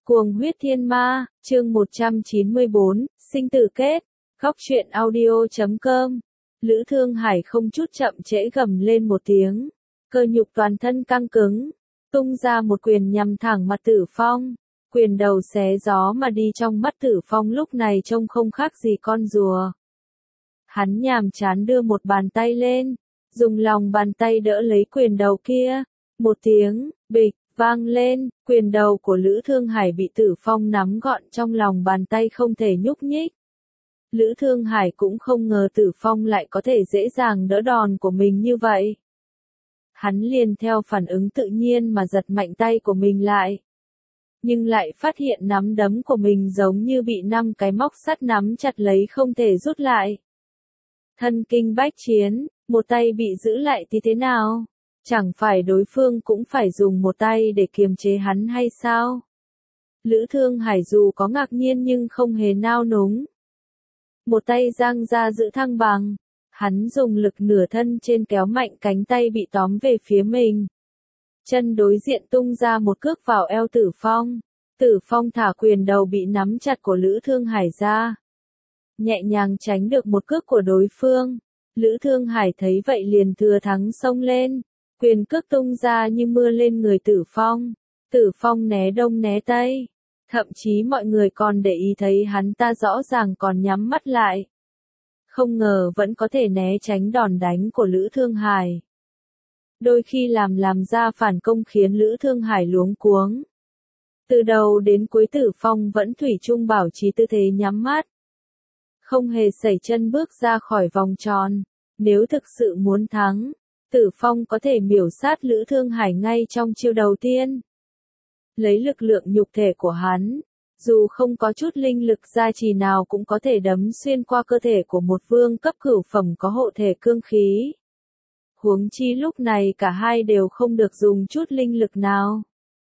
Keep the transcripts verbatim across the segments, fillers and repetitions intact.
Cuồng huyết thiên ma, chương một trăm chín mươi bốn, sinh tử kết, góc truyện audio chấm com. Lữ Thương Hải không chút chậm trễ gầm lên một tiếng, cơ nhục toàn thân căng cứng, tung ra một quyền nhằm thẳng mặt Tử Phong, quyền đầu xé gió mà đi trong mắt Tử Phong lúc này trông không khác gì con rùa. Hắn nhàm chán đưa một bàn tay lên, dùng lòng bàn tay đỡ lấy quyền đầu kia, một tiếng, bịch, vang lên, quyền đầu của Lữ Thương Hải bị Tử Phong nắm gọn trong lòng bàn tay không thể nhúc nhích. Lữ Thương Hải cũng không ngờ Tử Phong lại có thể dễ dàng đỡ đòn của mình như vậy. Hắn liền theo phản ứng tự nhiên mà giật mạnh tay của mình lại. Nhưng lại phát hiện nắm đấm của mình giống như bị năm cái móc sắt nắm chặt lấy không thể rút lại. Thân kinh bách chiến, một tay bị giữ lại thì thế nào? Chẳng phải đối phương cũng phải dùng một tay để kiềm chế hắn hay sao? Lữ Thương Hải dù có ngạc nhiên nhưng không hề nao núng. Một tay giang ra giữ thăng bằng, hắn dùng lực nửa thân trên kéo mạnh cánh tay bị tóm về phía mình. Chân đối diện tung ra một cước vào eo Tử Phong. Tử Phong thả quyền đầu bị nắm chặt của Lữ Thương Hải ra. Nhẹ nhàng tránh được một cước của đối phương. Lữ Thương Hải thấy vậy liền thừa thắng xông lên. Quyền cước tung ra như mưa lên người Tử Phong. Tử Phong né đông né tây. Thậm chí mọi người còn để ý thấy hắn ta rõ ràng còn nhắm mắt lại. Không ngờ vẫn có thể né tránh đòn đánh của Lữ Thương Hải. Đôi khi làm làm ra phản công khiến Lữ Thương Hải luống cuống. Từ đầu đến cuối Tử Phong vẫn thủy chung bảo trì tư thế nhắm mắt. Không hề sẩy chân bước ra khỏi vòng tròn. Nếu thực sự muốn thắng, Tử Phong có thể miểu sát Lữ Thương Hải ngay trong chiêu đầu tiên. Lấy lực lượng nhục thể của hắn, dù không có chút linh lực gia trì nào cũng có thể đấm xuyên qua cơ thể của một vương cấp cửu phẩm có hộ thể cương khí. Huống chi lúc này cả hai đều không được dùng chút linh lực nào.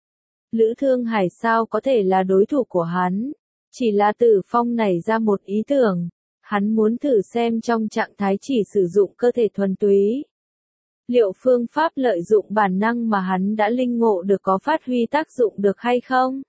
Lữ Thương Hải sao có thể là đối thủ của hắn? Chỉ là Tử Phong nảy ra một ý tưởng, hắn muốn thử xem trong trạng thái chỉ sử dụng cơ thể thuần túy. Liệu phương pháp lợi dụng bản năng mà hắn đã linh ngộ được có phát huy tác dụng được hay không?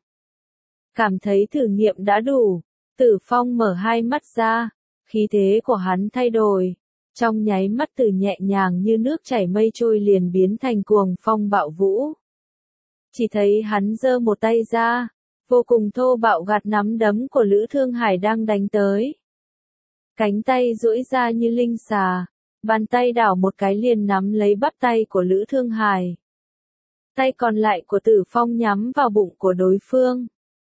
Cảm thấy thử nghiệm đã đủ, Tử Phong mở hai mắt ra, khí thế của hắn thay đổi. Trong nháy mắt từ nhẹ nhàng như nước chảy mây trôi liền biến thành cuồng phong bạo vũ. Chỉ thấy hắn giơ một tay ra, vô cùng thô bạo gạt nắm đấm của Lữ Thương Hải đang đánh tới. Cánh tay duỗi ra như linh xà. Bàn tay đảo một cái liền nắm lấy bắp tay của Lữ Thương Hải. Tay còn lại của Tử Phong nhắm vào bụng của đối phương.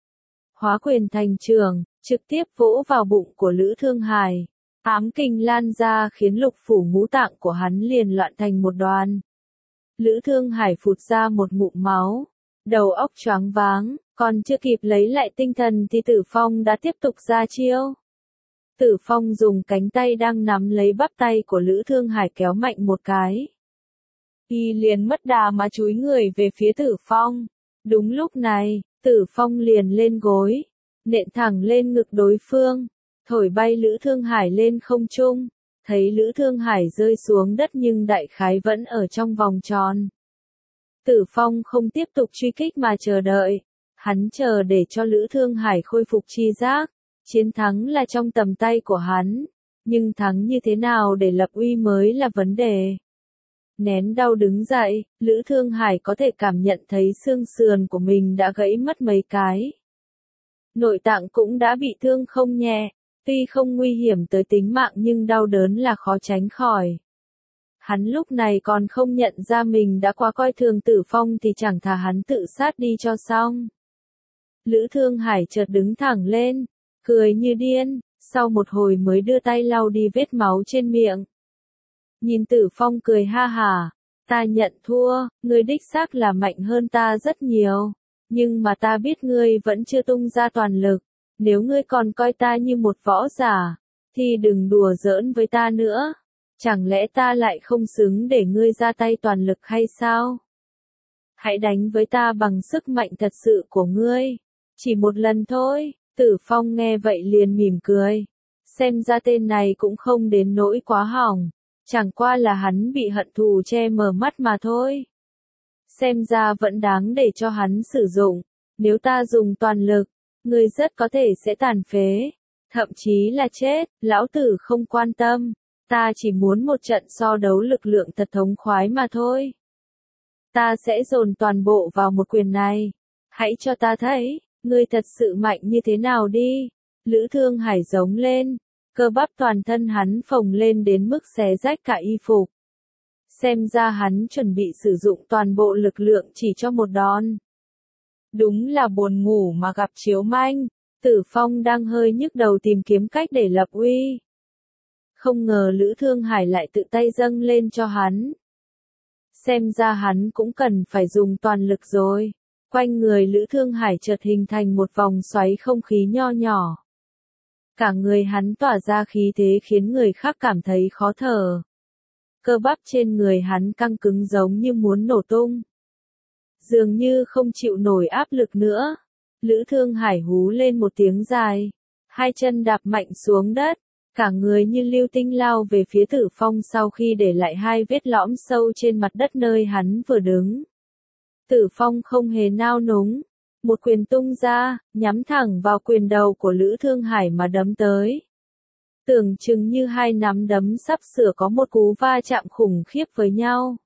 Hóa quyền thành trường, trực tiếp vỗ vào bụng của Lữ Thương Hải. Ám kình lan ra khiến lục phủ ngũ tạng của hắn liền loạn thành một đoàn. Lữ Thương Hải phụt ra một ngụm máu. Đầu óc choáng váng, còn chưa kịp lấy lại tinh thần thì Tử Phong đã tiếp tục ra chiêu. Tử Phong dùng cánh tay đang nắm lấy bắp tay của Lữ Thương Hải kéo mạnh một cái. Y liền mất đà mà chúi người về phía Tử Phong. Đúng lúc này, Tử Phong liền lên gối, nện thẳng lên ngực đối phương, thổi bay Lữ Thương Hải lên không trung. Thấy Lữ Thương Hải rơi xuống đất nhưng đại khái vẫn ở trong vòng tròn. Tử Phong không tiếp tục truy kích mà chờ đợi. Hắn chờ để cho Lữ Thương Hải khôi phục chi giác. Chiến thắng là trong tầm tay của hắn, nhưng thắng như thế nào để lập uy mới là vấn đề. Nén đau đứng dậy, Lữ Thương Hải có thể cảm nhận thấy xương sườn của mình đã gãy mất mấy cái. Nội tạng cũng đã bị thương không nhẹ, tuy không nguy hiểm tới tính mạng nhưng đau đớn là khó tránh khỏi. Hắn lúc này còn không nhận ra mình đã quá coi thường Tử Phong thì chẳng thà hắn tự sát đi cho xong. Lữ Thương Hải chợt đứng thẳng lên, cười như điên, sau một hồi mới đưa tay lau đi vết máu trên miệng. Nhìn Tử Phong cười ha hả, ta nhận thua, ngươi đích xác là mạnh hơn ta rất nhiều, nhưng mà ta biết ngươi vẫn chưa tung ra toàn lực, nếu ngươi còn coi ta như một võ giả, thì đừng đùa giỡn với ta nữa, chẳng lẽ ta lại không xứng để ngươi ra tay toàn lực hay sao? Hãy đánh với ta bằng sức mạnh thật sự của ngươi, chỉ một lần thôi. Tử Phong nghe vậy liền mỉm cười. Xem ra tên này cũng không đến nỗi quá hỏng. Chẳng qua là hắn bị hận thù che mờ mắt mà thôi. Xem ra vẫn đáng để cho hắn sử dụng. Nếu ta dùng toàn lực, ngươi rất có thể sẽ tàn phế, thậm chí là chết, lão tử không quan tâm, ta chỉ muốn một trận so đấu lực lượng thật thống khoái mà thôi. Ta sẽ dồn toàn bộ vào một quyền này, hãy cho ta thấy, ngươi thật sự mạnh như thế nào đi. Lữ Thương Hải giống lên, cơ bắp toàn thân hắn phồng lên đến mức xé rách cả y phục. Xem ra hắn chuẩn bị sử dụng toàn bộ lực lượng chỉ cho một đòn. Đúng là buồn ngủ mà gặp chiếu manh, Tử Phong đang hơi nhức đầu tìm kiếm cách để lập uy. Không ngờ Lữ Thương Hải lại tự tay dâng lên cho hắn. Xem ra hắn cũng cần phải dùng toàn lực rồi. Quanh người Lữ Thương Hải chợt hình thành một vòng xoáy không khí nho nhỏ. Cả người hắn tỏa ra khí thế khiến người khác cảm thấy khó thở. Cơ bắp trên người hắn căng cứng giống như muốn nổ tung. Dường như không chịu nổi áp lực nữa. Lữ Thương Hải hú lên một tiếng dài. Hai chân đạp mạnh xuống đất. Cả người như lưu tinh lao về phía Tử Phong sau khi để lại hai vết lõm sâu trên mặt đất nơi hắn vừa đứng. Tử Phong không hề nao núng. Một quyền tung ra, nhắm thẳng vào quyền đầu của Lữ Thương Hải mà đấm tới. Tưởng chừng như hai nắm đấm sắp sửa có một cú va chạm khủng khiếp với nhau.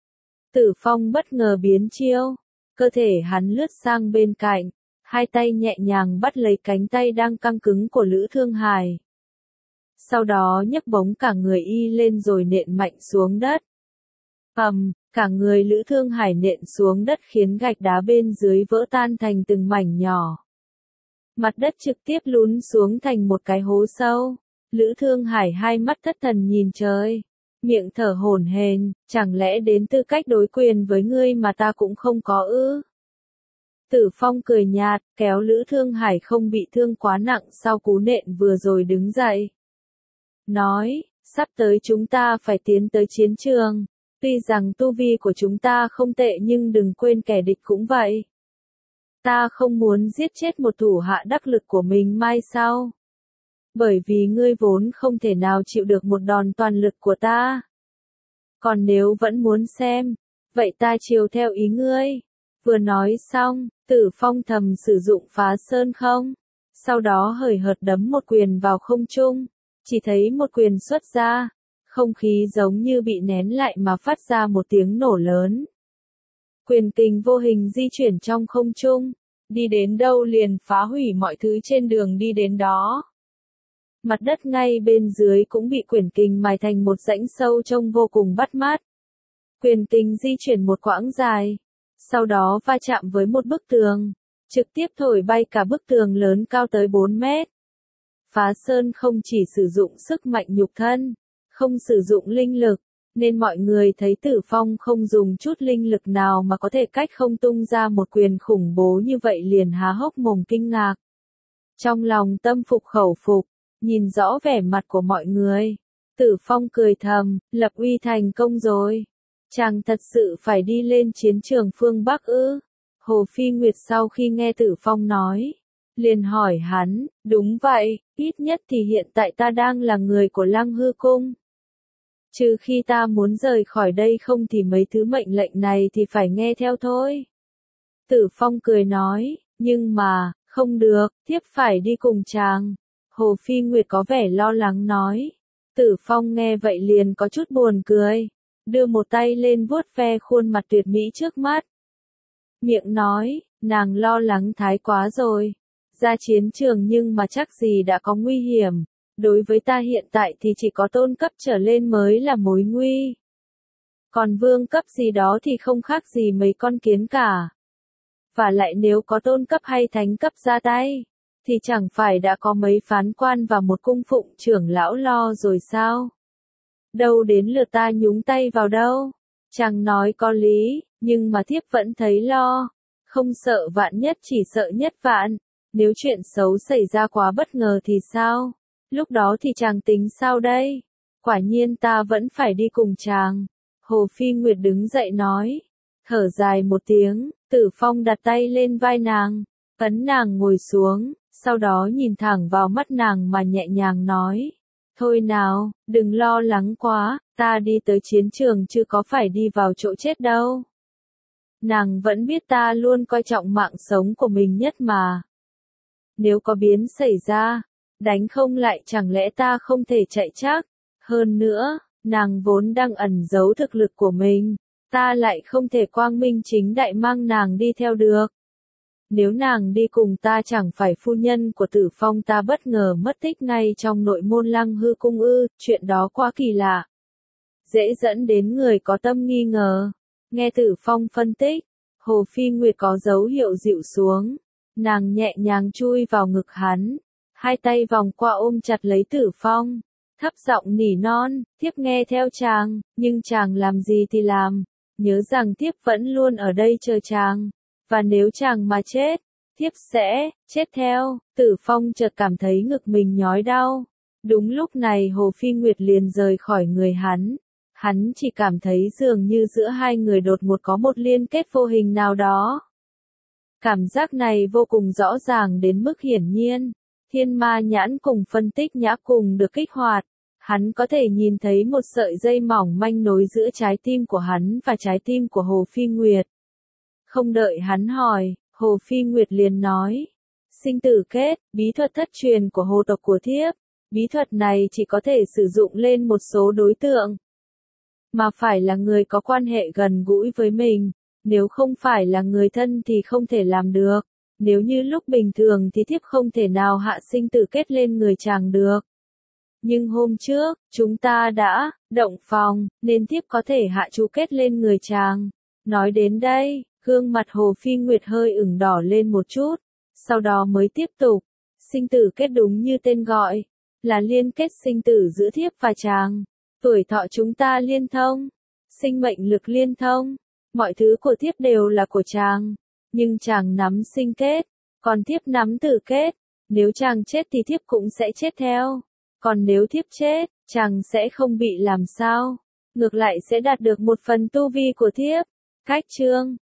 Tử Phong bất ngờ biến chiêu, cơ thể hắn lướt sang bên cạnh, hai tay nhẹ nhàng bắt lấy cánh tay đang căng cứng của Lữ Thương Hải. Sau đó nhấc bổng cả người y lên rồi nện mạnh xuống đất. Ầm, cả người Lữ Thương Hải nện xuống đất khiến gạch đá bên dưới vỡ tan thành từng mảnh nhỏ. Mặt đất trực tiếp lún xuống thành một cái hố sâu. Lữ Thương Hải hai mắt thất thần nhìn trời, miệng thở hổn hển, chẳng lẽ đến tư cách đối quyền với ngươi mà ta cũng không có ư? Tử Phong cười nhạt, kéo Lữ Thương Hải không bị thương quá nặng sau cú nện vừa rồi đứng dậy. Nói, sắp tới chúng ta phải tiến tới chiến trường. Tuy rằng tu vi của chúng ta không tệ nhưng đừng quên kẻ địch cũng vậy. Ta không muốn giết chết một thủ hạ đắc lực của mình mai sau. Bởi vì ngươi vốn không thể nào chịu được một đòn toàn lực của ta. Còn nếu vẫn muốn xem, vậy ta chiều theo ý ngươi. Vừa nói xong, Tử Phong thầm sử dụng phá sơn không. Sau đó hời hợt đấm một quyền vào không trung. Chỉ thấy một quyền xuất ra. Không khí giống như bị nén lại mà phát ra một tiếng nổ lớn. Quyền kình vô hình di chuyển trong không trung. Đi đến đâu liền phá hủy mọi thứ trên đường đi đến đó. Mặt đất ngay bên dưới cũng bị quyền kình mài thành một rãnh sâu trông vô cùng bắt mắt. Quyền kình di chuyển một quãng dài. Sau đó va chạm với một bức tường. Trực tiếp thổi bay cả bức tường lớn cao tới bốn mét. Phá sơn không chỉ sử dụng sức mạnh nhục thân. Không sử dụng linh lực, nên mọi người thấy Tử Phong không dùng chút linh lực nào mà có thể cách không tung ra một quyền khủng bố như vậy liền há hốc mồm kinh ngạc. Trong lòng tâm phục khẩu phục, nhìn rõ vẻ mặt của mọi người, Tử Phong cười thầm, lập uy thành công rồi. Chàng thật sự phải đi lên chiến trường phương Bắc ư? Hồ Phi Nguyệt sau khi nghe Tử Phong nói, liền hỏi hắn, đúng vậy, ít nhất thì hiện tại ta đang là người của Lăng Hư Cung. Trừ khi ta muốn rời khỏi đây không thì mấy thứ mệnh lệnh này thì phải nghe theo thôi. Tử Phong cười nói, nhưng mà, không được, thiếp phải đi cùng chàng. Hồ Phi Nguyệt có vẻ lo lắng nói. Tử Phong nghe vậy liền có chút buồn cười, đưa một tay lên vuốt ve khuôn mặt tuyệt mỹ trước mắt. Miệng nói, nàng lo lắng thái quá rồi. Ra chiến trường nhưng mà chắc gì đã có nguy hiểm. Đối với ta hiện tại thì chỉ có tôn cấp trở lên mới là mối nguy. Còn vương cấp gì đó thì không khác gì mấy con kiến cả. Và lại nếu có tôn cấp hay thánh cấp ra tay, thì chẳng phải đã có mấy phán quan và một cung phụng trưởng lão lo rồi sao? Đâu đến lượt ta nhúng tay vào đâu. Chàng nói có lý, nhưng mà thiếp vẫn thấy lo. Không sợ vạn nhất chỉ sợ nhất vạn. Nếu chuyện xấu xảy ra quá bất ngờ thì sao? Lúc đó thì chàng tính sao đây? Quả nhiên ta vẫn phải đi cùng chàng. Hồ Phi Nguyệt đứng dậy nói. Thở dài một tiếng, Tử Phong đặt tay lên vai nàng, ấn nàng ngồi xuống, sau đó nhìn thẳng vào mắt nàng mà nhẹ nhàng nói. Thôi nào, đừng lo lắng quá, ta đi tới chiến trường chứ có phải đi vào chỗ chết đâu. Nàng vẫn biết ta luôn coi trọng mạng sống của mình nhất mà. Nếu có biến xảy ra, đánh không lại chẳng lẽ ta không thể chạy chắc. Hơn nữa, nàng vốn đang ẩn giấu thực lực của mình, ta lại không thể quang minh chính đại mang nàng đi theo được. Nếu nàng đi cùng ta chẳng phải phu nhân của Tử Phong ta bất ngờ mất tích ngay trong nội môn Lăng Hư cung ư, chuyện đó quá kỳ lạ. Dễ dẫn đến người có tâm nghi ngờ. Nghe Tử Phong phân tích, Hồ Phi Nguyệt có dấu hiệu dịu xuống. Nàng nhẹ nhàng chui vào ngực hắn, hai tay vòng qua ôm chặt lấy Tử Phong, thấp giọng nỉ non, thiếp nghe theo chàng, nhưng chàng làm gì thì làm, nhớ rằng thiếp vẫn luôn ở đây chờ chàng, và nếu chàng mà chết, thiếp sẽ chết theo. Tử Phong chợt cảm thấy ngực mình nhói đau. Đúng lúc này Hồ Phi Nguyệt liền rời khỏi người hắn. Hắn chỉ cảm thấy dường như giữa hai người đột ngột có một liên kết vô hình nào đó. Cảm giác này vô cùng rõ ràng đến mức hiển nhiên. Thiên ma nhãn cùng phân tích nhã cùng được kích hoạt. Hắn có thể nhìn thấy một sợi dây mỏng manh nối giữa trái tim của hắn và trái tim của Hồ Phi Nguyệt. Không đợi hắn hỏi, Hồ Phi Nguyệt liền nói. Sinh tử kết, bí thuật thất truyền của hồ tộc của thiếp. Bí thuật này chỉ có thể sử dụng lên một số đối tượng. Mà phải là người có quan hệ gần gũi với mình. Nếu không phải là người thân thì không thể làm được. Nếu như lúc bình thường thì thiếp không thể nào hạ sinh tử kết lên người chàng được. Nhưng hôm trước, chúng ta đã động phòng, nên thiếp có thể hạ chú kết lên người chàng. Nói đến đây, gương mặt Hồ Phi Nguyệt hơi ửng đỏ lên một chút, sau đó mới tiếp tục. Sinh tử kết đúng như tên gọi, là liên kết sinh tử giữa thiếp và chàng. Tuổi thọ chúng ta liên thông, sinh mệnh lực liên thông, mọi thứ của thiếp đều là của chàng. Nhưng chàng nắm sinh kết, còn thiếp nắm tử kết. Nếu chàng chết thì thiếp cũng sẽ chết theo. Còn nếu thiếp chết, chàng sẽ không bị làm sao. Ngược lại sẽ đạt được một phần tu vi của thiếp. Cách chương